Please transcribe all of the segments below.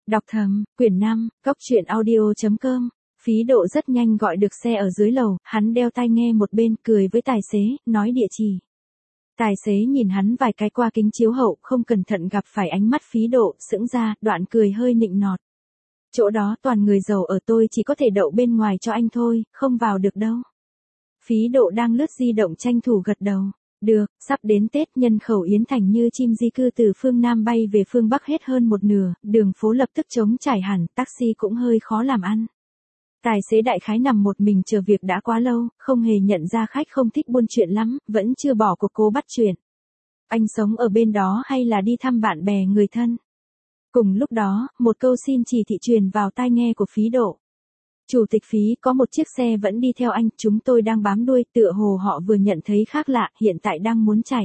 Đọc thầm, quyển 5, Cốc truyện audio.com. Phí Độ rất nhanh gọi được xe ở dưới lầu, hắn đeo tai nghe một bên, cười với tài xế, nói địa chỉ. Tài xế nhìn hắn vài cái qua kính chiếu hậu, không cẩn thận gặp phải ánh mắt Phí Độ, sững ra, đoạn cười hơi nịnh nọt. Chỗ đó toàn người giàu ở, tôi chỉ có thể đậu bên ngoài cho anh thôi, không vào được đâu. Phí Độ đang lướt di động tranh thủ gật đầu. Được, sắp đến Tết, nhân khẩu Yến Thành như chim di cư từ phương Nam bay về phương Bắc hết hơn một nửa, đường phố lập tức trống trải hẳn, taxi cũng hơi khó làm ăn. Tài xế đại khái nằm một mình chờ việc đã quá lâu, không hề nhận ra khách không thích buôn chuyện lắm, vẫn chưa bỏ cuộc cố bắt chuyện. Anh sống ở bên đó hay là đi thăm bạn bè người thân? Cùng lúc đó, một câu xin chỉ thị truyền vào tai nghe của Phí Độ. Chủ tịch Phí, có một chiếc xe vẫn đi theo anh, chúng tôi đang bám đuôi, tựa hồ họ vừa nhận thấy khác lạ, hiện tại đang muốn chạy.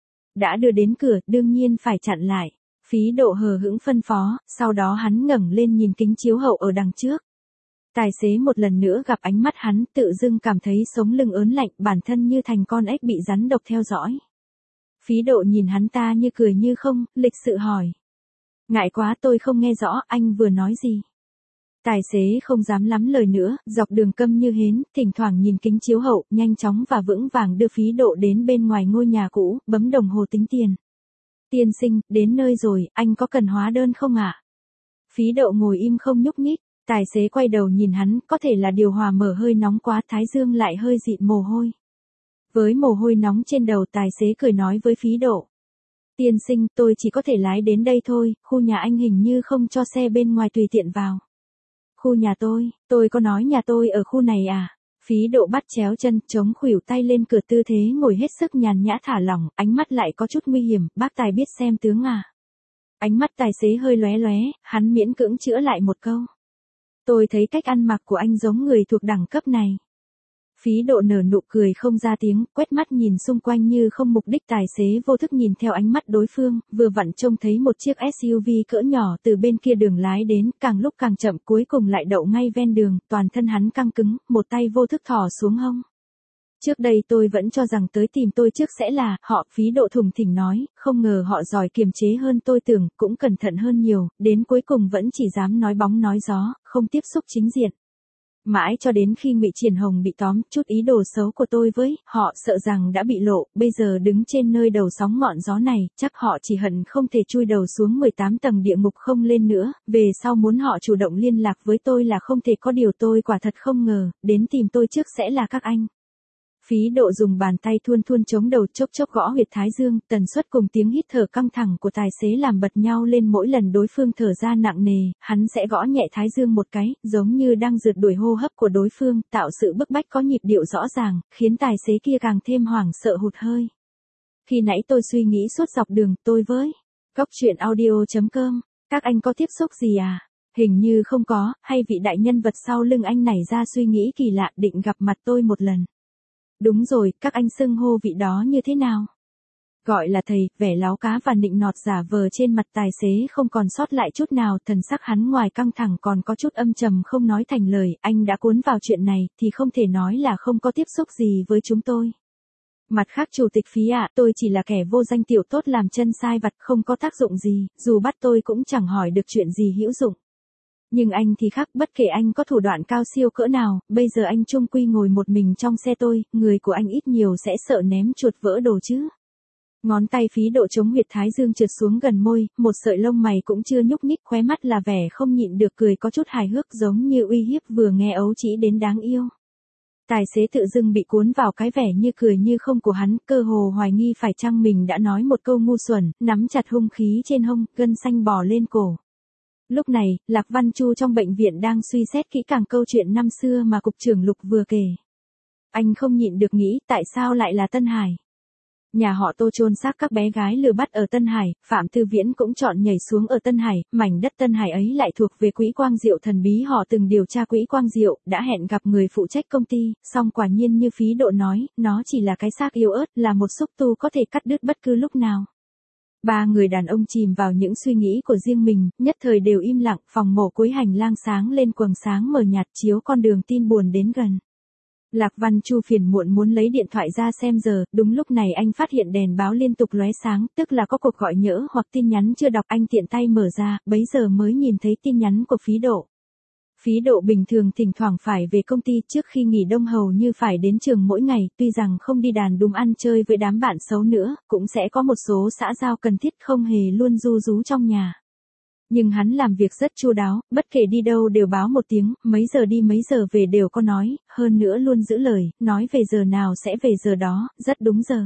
Đã đưa đến cửa, đương nhiên phải chặn lại. Phí Độ hờ hững phân phó, sau đó hắn ngẩng lên nhìn kính chiếu hậu ở đằng trước. Tài xế một lần nữa gặp ánh mắt hắn, tự dưng cảm thấy sống lưng ớn lạnh, bản thân như thành con ếch bị rắn độc theo dõi. Phí Độ nhìn hắn ta như cười như không, lịch sự hỏi. Ngại quá, tôi không nghe rõ, anh vừa nói gì? Tài xế không dám lắm lời nữa, dọc đường câm như hến, thỉnh thoảng nhìn kính chiếu hậu, nhanh chóng và vững vàng đưa Phí Độ đến bên ngoài ngôi nhà cũ, bấm đồng hồ tính tiền. Tiên sinh, đến nơi rồi, anh có cần hóa đơn không ạ? Phí Độ ngồi im không nhúc nhích, tài xế quay đầu nhìn hắn, có thể là điều hòa mở hơi nóng quá, thái dương lại hơi dịn mồ hôi. Với mồ hôi nóng trên đầu, tài xế cười nói với Phí Độ. Tiên sinh, tôi chỉ có thể lái đến đây thôi, khu nhà anh hình như không cho xe bên ngoài tùy tiện vào. Khu nhà tôi có nói nhà tôi ở khu này à? Phí Độ bắt chéo chân, chống khuỷu tay lên cửa, tư thế ngồi hết sức nhàn nhã thả lỏng, ánh mắt lại có chút nguy hiểm, bác tài biết xem tướng à? Ánh mắt tài xế hơi lóe lóe, hắn miễn cưỡng chữa lại một câu. Tôi thấy cách ăn mặc của anh giống người thuộc đẳng cấp này. Phí Độ nở nụ cười không ra tiếng, quét mắt nhìn xung quanh như không mục đích, tài xế vô thức nhìn theo ánh mắt đối phương, vừa vặn trông thấy một chiếc SUV cỡ nhỏ từ bên kia đường lái đến, càng lúc càng chậm, cuối cùng lại đậu ngay ven đường, toàn thân hắn căng cứng, một tay vô thức thò xuống hông. Trước đây tôi vẫn cho rằng tới tìm tôi trước sẽ là họ, Phí Độ thùng thỉnh nói, không ngờ họ giỏi kiềm chế hơn tôi tưởng, cũng cẩn thận hơn nhiều, đến cuối cùng vẫn chỉ dám nói bóng nói gió, không tiếp xúc chính diện. Mãi cho đến khi Ngụy Triển Hồng bị tóm, chút ý đồ xấu của tôi với họ sợ rằng đã bị lộ, bây giờ đứng trên nơi đầu sóng ngọn gió này, chắc họ chỉ hận không thể chui đầu xuống 18 tầng địa ngục không lên nữa, về sau muốn họ chủ động liên lạc với tôi là không thể, có điều tôi quả thật không ngờ, đến tìm tôi trước sẽ là các anh. Phí Độ dùng bàn tay thuôn thuôn chống đầu, chốc chốc gõ huyệt thái dương, tần suất cùng tiếng hít thở căng thẳng của tài xế làm bật nhau lên, mỗi lần đối phương thở ra nặng nề, hắn sẽ gõ nhẹ thái dương một cái, giống như đang rượt đuổi hô hấp của đối phương, tạo sự bức bách có nhịp điệu rõ ràng, khiến tài xế kia càng thêm hoảng sợ hụt hơi. Khi nãy tôi suy nghĩ suốt dọc đường, tôi với Cốc truyện audio.com, các anh có tiếp xúc gì à? Hình như không có, hay vị đại nhân vật sau lưng anh nảy ra suy nghĩ kỳ lạ, định gặp mặt tôi một lần. Đúng rồi, các anh xưng hô vị đó như thế nào? Gọi là thầy, vẻ láo cá và nịnh nọt giả vờ trên mặt tài xế không còn sót lại chút nào, thần sắc hắn ngoài căng thẳng còn có chút âm trầm không nói thành lời, anh đã cuốn vào chuyện này, thì không thể nói là không có tiếp xúc gì với chúng tôi. Mặt khác chủ tịch Phí ạ, tôi chỉ là kẻ vô danh tiểu tốt làm chân sai vặt, không có tác dụng gì, dù bắt tôi cũng chẳng hỏi được chuyện gì hữu dụng. Nhưng anh thì khác, bất kể anh có thủ đoạn cao siêu cỡ nào, bây giờ anh chung quy ngồi một mình trong xe tôi, người của anh ít nhiều sẽ sợ ném chuột vỡ đồ chứ. Ngón tay Phí Độ chống huyệt thái dương trượt xuống gần môi, một sợi lông mày cũng chưa nhúc nhích, khóe mắt là vẻ không nhịn được cười có chút hài hước, giống như uy hiếp vừa nghe ấu trĩ đến đáng yêu. Tài xế tự dưng bị cuốn vào cái vẻ như cười như không của hắn, cơ hồ hoài nghi phải chăng mình đã nói một câu ngu xuẩn, nắm chặt hung khí trên hông, gân xanh bò lên cổ. Lúc này, Lạc Văn Chu trong bệnh viện đang suy xét kỹ càng câu chuyện năm xưa mà cục trưởng Lục vừa kể. Anh không nhịn được nghĩ, tại sao lại là Tân Hải? Nhà họ Tô chôn xác các bé gái lừa bắt ở Tân Hải, Phạm Tư Viễn cũng chọn nhảy xuống ở Tân Hải, mảnh đất Tân Hải ấy lại thuộc về Quỹ Quang Diệu thần bí, họ từng điều tra Quỹ Quang Diệu, đã hẹn gặp người phụ trách công ty, song quả nhiên như Phí Độ nói, nó chỉ là cái xác yếu ớt, là một xúc tu có thể cắt đứt bất cứ lúc nào. Ba người đàn ông chìm vào những suy nghĩ của riêng mình, nhất thời đều im lặng, phòng mổ cuối hành lang sáng lên quầng sáng mờ nhạt chiếu con đường tin buồn đến gần. Lạc Văn Chu phiền muộn muốn lấy điện thoại ra xem giờ, đúng lúc này anh phát hiện đèn báo liên tục lóe sáng, tức là có cuộc gọi nhỡ hoặc tin nhắn chưa đọc. Anh tiện tay mở ra, bấy giờ mới nhìn thấy tin nhắn của Phí Độ. Phí Độ bình thường thỉnh thoảng phải về công ty, trước khi nghỉ đông hầu như phải đến trường mỗi ngày, tuy rằng không đi đàn đúm ăn chơi với đám bạn xấu nữa, cũng sẽ có một số xã giao cần thiết, không hề luôn ru rú trong nhà. Nhưng hắn làm việc rất chu đáo, bất kể đi đâu đều báo một tiếng, mấy giờ đi mấy giờ về đều có nói, hơn nữa luôn giữ lời, nói về giờ nào sẽ về giờ đó, rất đúng giờ.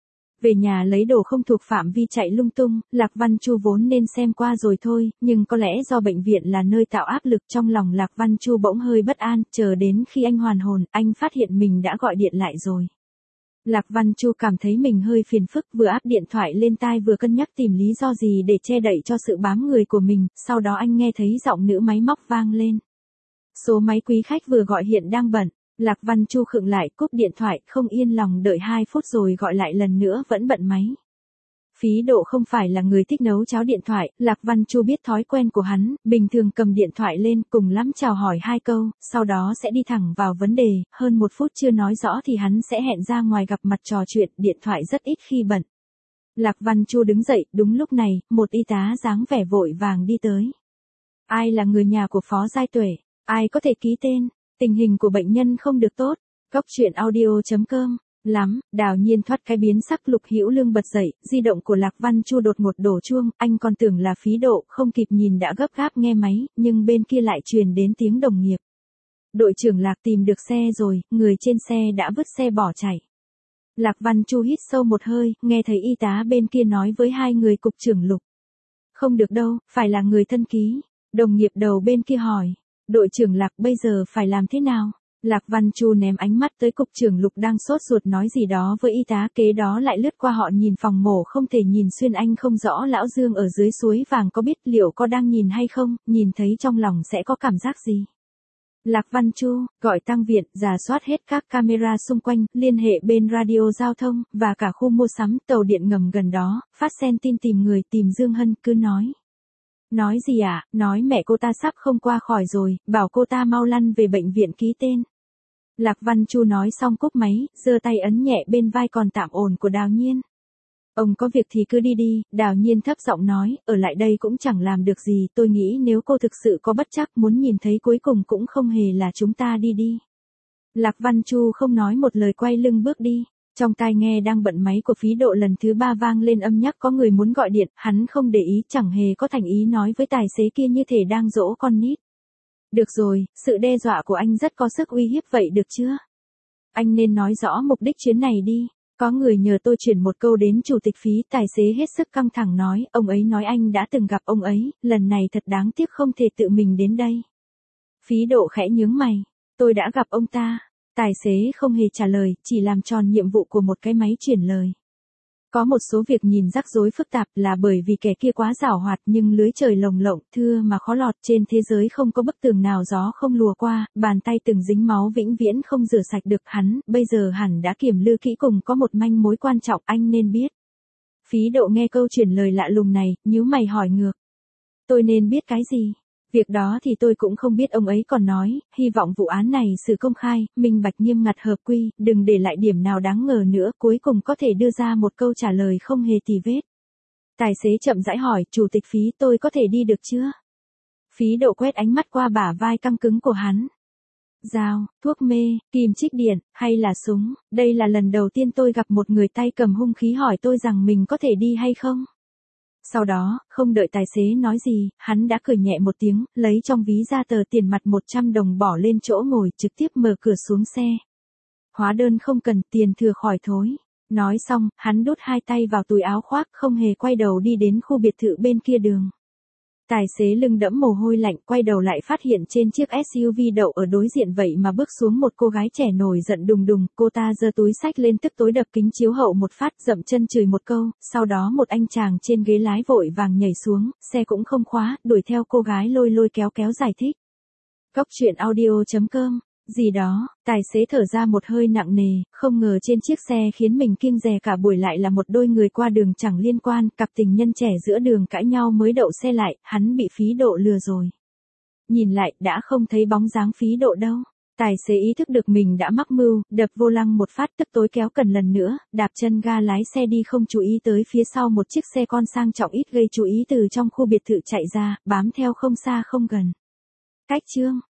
Về nhà lấy đồ không thuộc phạm vi chạy lung tung, Lạc Văn Chu vốn nên xem qua rồi thôi, nhưng có lẽ do bệnh viện là nơi tạo áp lực, trong lòng Lạc Văn Chu bỗng hơi bất an, chờ đến khi anh hoàn hồn, anh phát hiện mình đã gọi điện lại rồi. Lạc Văn Chu cảm thấy mình hơi phiền phức, vừa áp điện thoại lên tai vừa cân nhắc tìm lý do gì để che đậy cho sự bám người của mình, sau đó anh nghe thấy giọng nữ máy móc vang lên. Số máy quý khách vừa gọi hiện đang bận. Lạc Văn Chu khựng lại, cúp điện thoại, không yên lòng đợi 2 phút rồi gọi lại lần nữa vẫn bận máy. Phí Độ không phải là người thích nấu cháo điện thoại, Lạc Văn Chu biết thói quen của hắn, bình thường cầm điện thoại lên cùng lắm chào hỏi 2 câu, sau đó sẽ đi thẳng vào vấn đề, hơn 1 phút chưa nói rõ thì hắn sẽ hẹn ra ngoài gặp mặt trò chuyện, điện thoại rất ít khi bận. Lạc Văn Chu đứng dậy, đúng lúc này, một y tá dáng vẻ vội vàng đi tới. Ai là người nhà của Phó Giai Tuệ? Ai có thể ký tên? Tình hình của bệnh nhân không được tốt. Góc truyện audio.com. Lắm, Đào Nhiên thoát cái biến sắc. Lục Hữu Lương bật dậy, di động của Lạc Văn Chu đột ngột đổ chuông, anh còn tưởng là Phí Độ, không kịp nhìn đã gấp gáp nghe máy, nhưng bên kia lại truyền đến tiếng đồng nghiệp. Đội trưởng Lạc tìm được xe rồi, người trên xe đã vứt xe bỏ chạy. Lạc Văn Chu hít sâu một hơi, nghe thấy y tá bên kia nói với 2 người cục trưởng Lục. Không được đâu, phải là người thân ký. Đồng nghiệp đầu bên kia hỏi. Đội trưởng Lạc bây giờ phải làm thế nào? Lạc Văn Chu ném ánh mắt tới cục trưởng Lục đang sốt ruột nói gì đó với y tá, kế đó lại lướt qua họ nhìn phòng mổ không thể nhìn xuyên. Anh không rõ lão Dương ở dưới suối vàng có biết liệu có đang nhìn hay không, nhìn thấy trong lòng sẽ có cảm giác gì. Lạc Văn Chu, gọi tăng viện, rà soát hết các camera xung quanh, liên hệ bên radio giao thông, và cả khu mua sắm, tàu điện ngầm gần đó, phát sen tin tìm người, tìm Dương Hân, cứ nói. Nói gì ạ? Nói mẹ cô ta sắp không qua khỏi rồi, bảo cô ta mau lăn về bệnh viện ký tên. Lạc Văn Chu nói xong cúp máy, giơ tay ấn nhẹ bên vai còn tạm ổn của Đào Nhiên. Ông có việc thì cứ đi đi, Đào Nhiên thấp giọng nói, ở lại đây cũng chẳng làm được gì, tôi nghĩ nếu cô thực sự có bất trắc muốn nhìn thấy cuối cùng cũng không hề là chúng ta đi đi. Lạc Văn Chu không nói một lời quay lưng bước đi. Trong tai nghe đang bận máy của Phí Độ lần thứ 3 vang lên âm nhắc có người muốn gọi điện, hắn không để ý, chẳng hề có thành ý nói với tài xế kia như thể đang dỗ con nít. Được rồi, sự đe dọa của anh rất có sức uy hiếp vậy được chưa? Anh nên nói rõ mục đích chuyến này đi. Có người nhờ tôi chuyển một câu đến chủ tịch Phí, tài xế hết sức căng thẳng nói, ông ấy nói anh đã từng gặp ông ấy, lần này thật đáng tiếc không thể tự mình đến đây. Phí Độ khẽ nhướng mày, tôi đã gặp ông ta. Tài xế không hề trả lời, chỉ làm tròn nhiệm vụ của một cái máy chuyển lời. Có một số việc nhìn rắc rối phức tạp là bởi vì kẻ kia quá giảo hoạt, nhưng lưới trời lồng lộng, thưa mà khó lọt, trên thế giới không có bức tường nào gió không lùa qua, bàn tay từng dính máu vĩnh viễn không rửa sạch được. Hắn, bây giờ hẳn đã kiểm lư kỹ cùng có một manh mối quan trọng anh nên biết. Phí Độ nghe câu chuyển lời lạ lùng này, nhíu mày hỏi ngược. Tôi nên biết cái gì? Việc đó thì tôi cũng không biết. Ông ấy còn nói, hy vọng vụ án này xử công khai, minh bạch nghiêm ngặt hợp quy, đừng để lại điểm nào đáng ngờ nữa, cuối cùng có thể đưa ra một câu trả lời không hề tì vết. Tài xế chậm rãi hỏi, chủ tịch Phí, tôi có thể đi được chưa? Phí Độ quét ánh mắt qua bả vai căng cứng của hắn. Dao, thuốc mê, kìm chích điện, hay là súng? Đây là lần đầu tiên tôi gặp một người tay cầm hung khí hỏi tôi rằng mình có thể đi hay không. Sau đó, không đợi tài xế nói gì, hắn đã cười nhẹ một tiếng, lấy trong ví ra tờ tiền mặt 100 đồng bỏ lên chỗ ngồi, trực tiếp mở cửa xuống xe. Hóa đơn không cần, tiền thừa khỏi thối. Nói xong, hắn đút 2 tay vào túi áo khoác, không hề quay đầu đi đến khu biệt thự bên kia đường. Tài xế lưng đẫm mồ hôi lạnh, quay đầu lại phát hiện trên chiếc SUV đậu ở đối diện vậy mà bước xuống một cô gái trẻ nổi giận đùng đùng, cô ta giơ túi xách lên tức tối đập kính chiếu hậu một phát, dậm chân chửi một câu, sau đó một anh chàng trên ghế lái vội vàng nhảy xuống, xe cũng không khóa, đuổi theo cô gái lôi lôi kéo kéo giải thích. Góc truyện audio.com. Gì đó, tài xế thở ra một hơi nặng nề, không ngờ trên chiếc xe khiến mình kiêng dè cả buổi lại là một đôi người qua đường chẳng liên quan, cặp tình nhân trẻ giữa đường cãi nhau mới đậu xe lại, hắn bị Phí Độ lừa rồi. Nhìn lại, đã không thấy bóng dáng Phí Độ đâu. Tài xế ý thức được mình đã mắc mưu, đập vô lăng một phát tức tối kéo cần lần nữa, đạp chân ga lái xe đi không chú ý tới phía sau một chiếc xe con sang trọng ít gây chú ý từ trong khu biệt thự chạy ra, bám theo không xa không gần. Cách chương